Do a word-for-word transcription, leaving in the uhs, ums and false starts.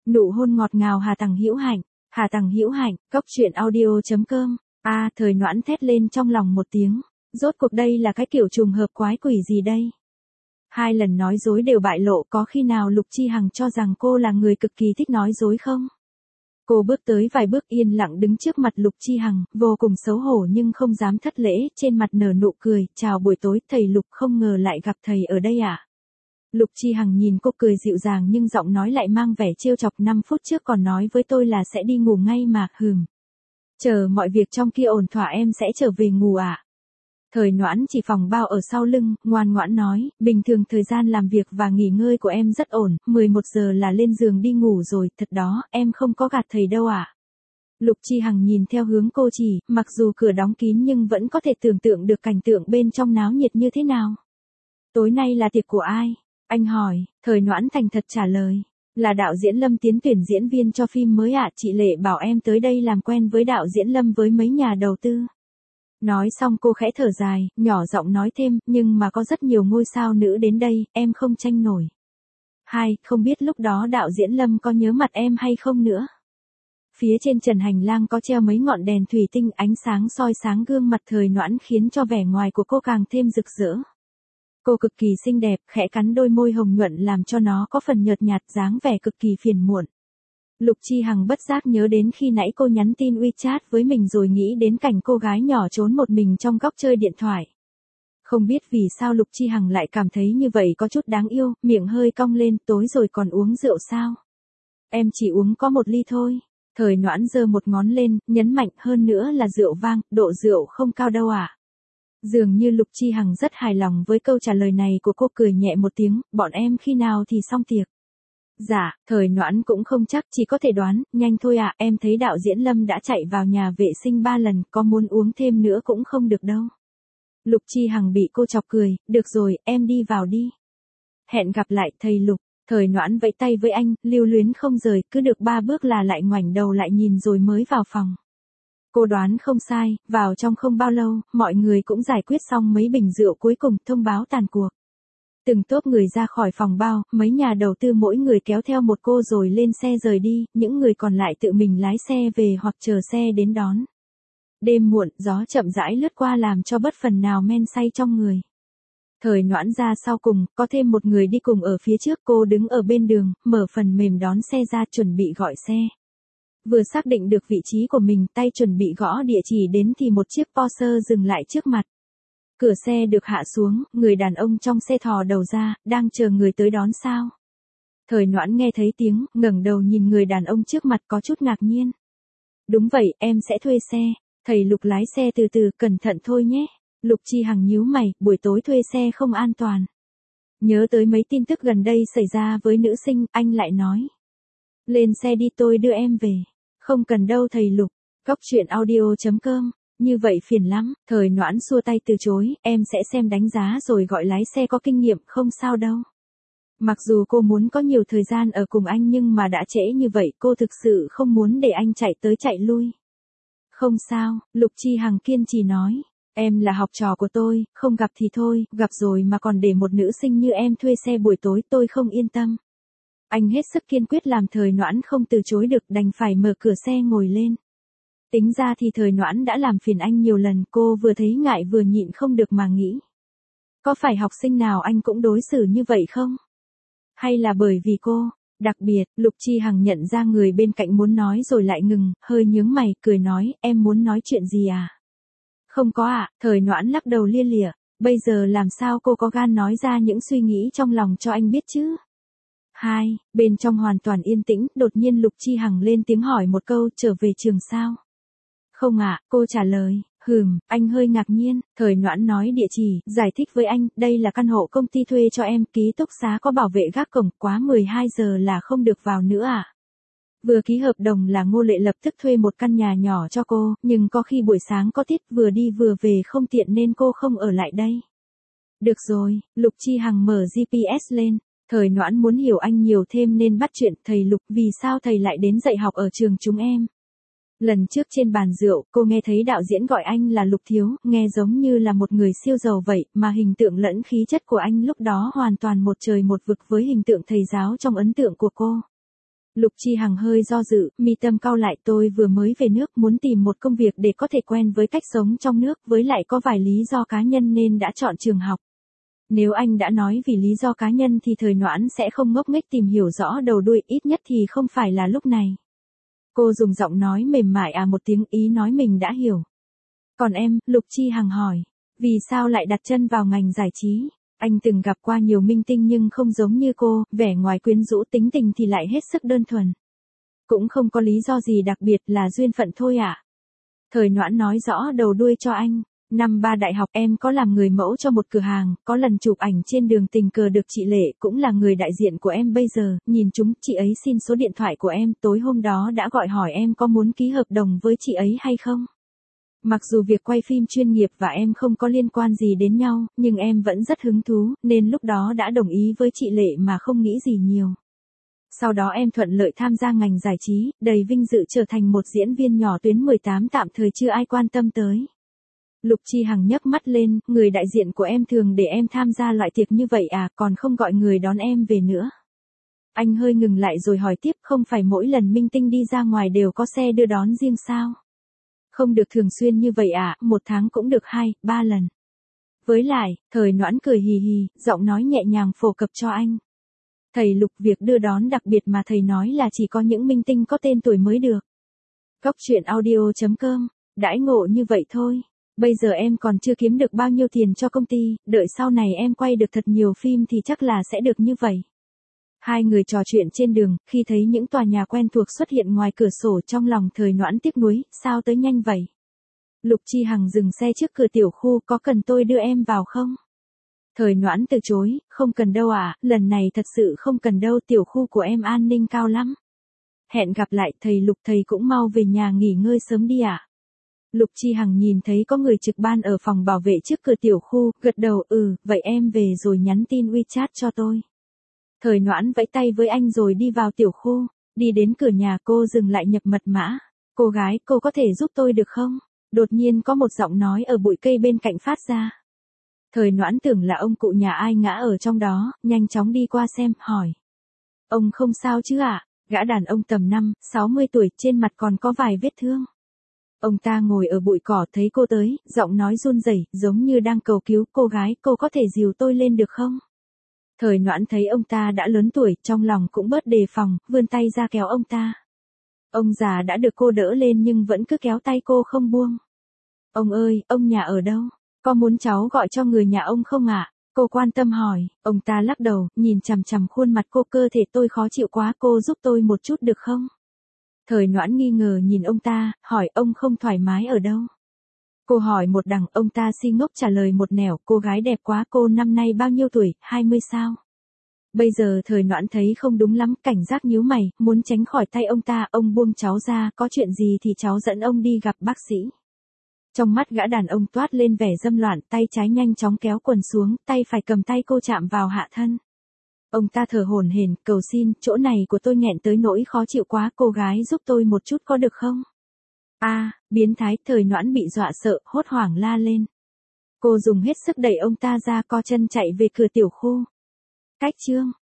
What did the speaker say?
Nụ hôn ngọt ngào Hà Tằng Hữu Hạnh, Hà Tằng Hữu Hạnh, cốc truyện audio chấm com. A, Thời Noãn thét lên trong lòng một tiếng, rốt cuộc đây là cái kiểu trùng hợp quái quỷ gì đây? Hai lần nói dối đều bại lộ, có khi nào Lục Chi Hằng cho rằng cô là người cực kỳ thích nói dối không? Cô bước tới vài bước yên lặng đứng trước mặt Lục Chi Hằng, vô cùng xấu hổ nhưng không dám thất lễ, trên mặt nở nụ cười, chào buổi tối, thầy Lục, không ngờ lại gặp thầy ở đây à? Lục Chi Hằng nhìn cô cười dịu dàng nhưng giọng nói lại mang vẻ trêu chọc, năm phút trước còn nói với tôi là sẽ đi ngủ ngay mà, hừm. Chờ mọi việc trong kia ổn thỏa em sẽ trở về ngủ à? Thời Noãn chỉ phòng bao ở sau lưng, ngoan ngoãn nói, bình thường thời gian làm việc và nghỉ ngơi của em rất ổn, mười một giờ là lên giường đi ngủ rồi, thật đó, em không có gạt thầy đâu à? Lục Chi Hằng nhìn theo hướng cô chỉ, mặc dù cửa đóng kín nhưng vẫn có thể tưởng tượng được cảnh tượng bên trong náo nhiệt như thế nào. Tối nay là tiệc của ai? Anh hỏi. Thời Noãn thành thật trả lời. Là đạo diễn Lâm tiến tuyển diễn viên cho phim mới ạ, chị Lệ bảo em tới đây làm quen với đạo diễn Lâm với mấy nhà đầu tư. Nói xong cô khẽ thở dài, nhỏ giọng nói thêm, nhưng mà có rất nhiều ngôi sao nữ đến đây, em không tranh nổi. Hai, không biết lúc đó đạo diễn Lâm có nhớ mặt em hay không nữa. Phía trên trần hành lang có treo mấy ngọn đèn thủy tinh, ánh sáng soi sáng gương mặt Thời Noãn khiến cho vẻ ngoài của cô càng thêm rực rỡ. Cô cực kỳ xinh đẹp, khẽ cắn đôi môi hồng nhuận làm cho nó có phần nhợt nhạt, dáng vẻ cực kỳ phiền muộn. Lục Chi Hằng bất giác nhớ đến khi nãy cô nhắn tin WeChat với mình rồi nghĩ đến cảnh cô gái nhỏ trốn một mình trong góc chơi điện thoại. Không biết vì sao Lục Chi Hằng lại cảm thấy như vậy có chút đáng yêu, miệng hơi cong lên, tối rồi còn uống rượu sao? Em chỉ uống có một ly thôi. Thời Noãn giơ một ngón lên, nhấn mạnh, hơn nữa là rượu vang, độ rượu không cao đâu à? Dường như Lục Chi Hằng rất hài lòng với câu trả lời này của cô, cười nhẹ một tiếng, bọn em khi nào thì xong tiệc? Dạ, Thời Noãn cũng không chắc, chỉ có thể đoán, nhanh thôi ạ, à, em thấy đạo diễn Lâm đã chạy vào nhà vệ sinh ba lần, có muốn uống thêm nữa cũng không được đâu. Lục Chi Hằng bị cô chọc cười, được rồi, em đi vào đi. Hẹn gặp lại, thầy Lục. Thời Noãn vẫy tay với anh, lưu luyến không rời, cứ được ba bước là lại ngoảnh đầu lại nhìn rồi mới vào phòng. Cô đoán không sai, vào trong không bao lâu, mọi người cũng giải quyết xong mấy bình rượu cuối cùng, thông báo tàn cuộc. Từng tốp người ra khỏi phòng bao, mấy nhà đầu tư mỗi người kéo theo một cô rồi lên xe rời đi, những người còn lại tự mình lái xe về hoặc chờ xe đến đón. Đêm muộn, gió chậm rãi lướt qua làm cho bất phần nào men say trong người. Thời Noãn ra sau cùng, có thêm một người đi cùng ở phía trước, cô đứng ở bên đường, mở phần mềm đón xe ra chuẩn bị gọi xe. Vừa xác định được vị trí của mình, tay chuẩn bị gõ địa chỉ đến thì một chiếc Porsche dừng lại trước mặt. Cửa xe được hạ xuống, người đàn ông trong xe thò đầu ra, đang chờ người tới đón sao. Thời Noãn nghe thấy tiếng, ngẩng đầu nhìn người đàn ông trước mặt có chút ngạc nhiên. Đúng vậy, em sẽ thuê xe. Thầy Lục lái xe từ từ, cẩn thận thôi nhé. Lục Chi Hằng nhíu mày, buổi tối thuê xe không an toàn. Nhớ tới mấy tin tức gần đây xảy ra với nữ sinh, anh lại nói. Lên xe đi, tôi đưa em về. Không cần đâu thầy Lục. Cốc truyện audio chấm com. Như vậy phiền lắm. Thời Noãn xua tay từ chối, em sẽ xem đánh giá rồi gọi lái xe có kinh nghiệm, không sao đâu. Mặc dù cô muốn có nhiều thời gian ở cùng anh nhưng mà đã trễ như vậy, cô thực sự không muốn để anh chạy tới chạy lui. Không sao, Lục Chi Hằng kiên trì nói. Em là học trò của tôi, không gặp thì thôi, gặp rồi mà còn để một nữ sinh như em thuê xe buổi tối, tôi không yên tâm. Anh hết sức kiên quyết làm Thời Noãn không từ chối được, đành phải mở cửa xe ngồi lên. Tính ra thì Thời Noãn đã làm phiền anh nhiều lần, cô vừa thấy ngại vừa nhịn không được mà nghĩ. Có phải học sinh nào anh cũng đối xử như vậy không? Hay là bởi vì cô? Đặc biệt, Lục Chi Hằng nhận ra người bên cạnh muốn nói rồi lại ngừng, hơi nhướng mày, cười nói, em muốn nói chuyện gì à? Không có ạ, à, Thời Noãn lắc đầu lia lịa, bây giờ làm sao cô có gan nói ra những suy nghĩ trong lòng cho anh biết chứ? Hai, bên trong hoàn toàn yên tĩnh, đột nhiên Lục Chi Hằng lên tiếng hỏi một câu, trở về trường sao? Không ạ, à, cô trả lời, hừm, anh hơi ngạc nhiên, Thời Noãn nói địa chỉ, giải thích với anh, đây là căn hộ công ty thuê cho em, ký túc xá có bảo vệ gác cổng, quá mười hai giờ là không được vào nữa à? Vừa ký hợp đồng là Ngô Lệ lập tức thuê một căn nhà nhỏ cho cô, nhưng có khi buổi sáng có tiết vừa đi vừa về không tiện nên cô không ở lại đây. Được rồi, Lục Chi Hằng mở giê pê ét lên. Thời Noãn muốn hiểu anh nhiều thêm nên bắt chuyện, thầy Lục, vì sao thầy lại đến dạy học ở trường chúng em? Lần trước trên bàn rượu, cô nghe thấy đạo diễn gọi anh là Lục Thiếu, nghe giống như là một người siêu giàu vậy, mà hình tượng lẫn khí chất của anh lúc đó hoàn toàn một trời một vực với hình tượng thầy giáo trong ấn tượng của cô. Lục Chi Hằng hơi do dự, mi tâm cau lại, tôi vừa mới về nước muốn tìm một công việc để có thể quen với cách sống trong nước, với lại có vài lý do cá nhân nên đã chọn trường học. Nếu anh đã nói vì lý do cá nhân thì Thời Noãn sẽ không ngốc nghếch tìm hiểu rõ đầu đuôi, ít nhất thì không phải là lúc này. Cô dùng giọng nói mềm mại à một tiếng, ý nói mình đã hiểu. Còn em, Lục Chi Hằng hỏi, vì sao lại đặt chân vào ngành giải trí? Anh từng gặp qua nhiều minh tinh nhưng không giống như cô, vẻ ngoài quyến rũ, tính tình thì lại hết sức đơn thuần. Cũng không có lý do gì đặc biệt, là duyên phận thôi ạ. À? Thời Noãn nói rõ đầu đuôi cho anh. Năm ba đại học em có làm người mẫu cho một cửa hàng, có lần chụp ảnh trên đường tình cờ được chị Lệ, cũng là người đại diện của em bây giờ, nhìn chúng, chị ấy xin số điện thoại của em, tối hôm đó đã gọi hỏi em có muốn ký hợp đồng với chị ấy hay không. Mặc dù việc quay phim chuyên nghiệp và em không có liên quan gì đến nhau, nhưng em vẫn rất hứng thú, nên lúc đó đã đồng ý với chị Lệ mà không nghĩ gì nhiều. Sau đó em thuận lợi tham gia ngành giải trí, đầy vinh dự trở thành một diễn viên nhỏ tuyến mười tám tạm thời chưa ai quan tâm tới. Lục Chi Hằng nhấc mắt lên, người đại diện của em thường để em tham gia loại tiệc như vậy à, còn không gọi người đón em về nữa. Anh hơi ngừng lại rồi hỏi tiếp, không phải mỗi lần minh tinh đi ra ngoài đều có xe đưa đón riêng sao? Không được thường xuyên như vậy à, một tháng cũng được hai, ba lần. Với lại, Thời Noãn cười hì hì, giọng nói nhẹ nhàng phổ cập cho anh. Thầy Lục, việc đưa đón đặc biệt mà thầy nói là chỉ có những minh tinh có tên tuổi mới được. Cóc truyện audio chấm com, đãi ngộ như vậy thôi. Bây giờ em còn chưa kiếm được bao nhiêu tiền cho công ty, đợi sau này em quay được thật nhiều phim thì chắc là sẽ được như vậy. Hai người trò chuyện trên đường, khi thấy những tòa nhà quen thuộc xuất hiện ngoài cửa sổ, trong lòng Thời Noãn tiếc nuối, sao tới nhanh vậy? Lục Chi Hằng dừng xe trước cửa tiểu khu, có cần tôi đưa em vào không? Thời Noãn từ chối, không cần đâu ạ, à, lần này thật sự không cần đâu, tiểu khu của em an ninh cao lắm. Hẹn gặp lại thầy Lục, thầy cũng mau về nhà nghỉ ngơi sớm đi ạ. À? Lục Chi Hằng nhìn thấy có người trực ban ở phòng bảo vệ trước cửa tiểu khu, gật đầu, ừ, vậy em về rồi nhắn tin WeChat cho tôi. Thời Noãn vẫy tay với anh rồi đi vào tiểu khu, đi đến cửa nhà cô dừng lại nhập mật mã. Cô gái, cô có thể giúp tôi được không? Đột nhiên có một giọng nói ở bụi cây bên cạnh phát ra. Thời Noãn tưởng là ông cụ nhà ai ngã ở trong đó, nhanh chóng đi qua xem, hỏi. Ông không sao chứ ạ? À? Gã đàn ông tầm năm, sáu mươi tuổi, trên mặt còn có vài vết thương. Ông ta ngồi ở bụi cỏ, thấy cô tới, giọng nói run rẩy, giống như đang cầu cứu, cô gái, cô có thể dìu tôi lên được không? Thời Noãn thấy ông ta đã lớn tuổi, trong lòng cũng bớt đề phòng, vươn tay ra kéo ông ta. Ông già đã được cô đỡ lên nhưng vẫn cứ kéo tay cô không buông. Ông ơi, ông nhà ở đâu? Có muốn cháu gọi cho người nhà ông không ạ? À? Cô quan tâm hỏi, ông ta lắc đầu, nhìn chằm chằm khuôn mặt cô, cơ thể tôi khó chịu quá, cô giúp tôi một chút được không? Thời Noãn nghi ngờ nhìn ông ta, hỏi ông không thoải mái ở đâu? Cô hỏi một đằng, ông ta si ngốc trả lời một nẻo, cô gái đẹp quá, cô năm nay bao nhiêu tuổi, hai mươi sao? Bây giờ Thời Noãn thấy không đúng lắm, cảnh giác nhíu mày, muốn tránh khỏi tay ông ta, ông buông cháu ra, có chuyện gì thì cháu dẫn ông đi gặp bác sĩ. Trong mắt gã đàn ông toát lên vẻ dâm loạn, tay trái nhanh chóng kéo quần xuống, tay phải cầm tay cô chạm vào hạ thân. Ông ta thở hổn hển, cầu xin, chỗ này của tôi nghẹn tới nỗi khó chịu quá, cô gái giúp tôi một chút có được không? A, à, biến thái, Thời Noãn bị dọa sợ, hốt hoảng la lên. Cô dùng hết sức đẩy ông ta ra, co chân chạy về cửa tiểu khu. Cách chương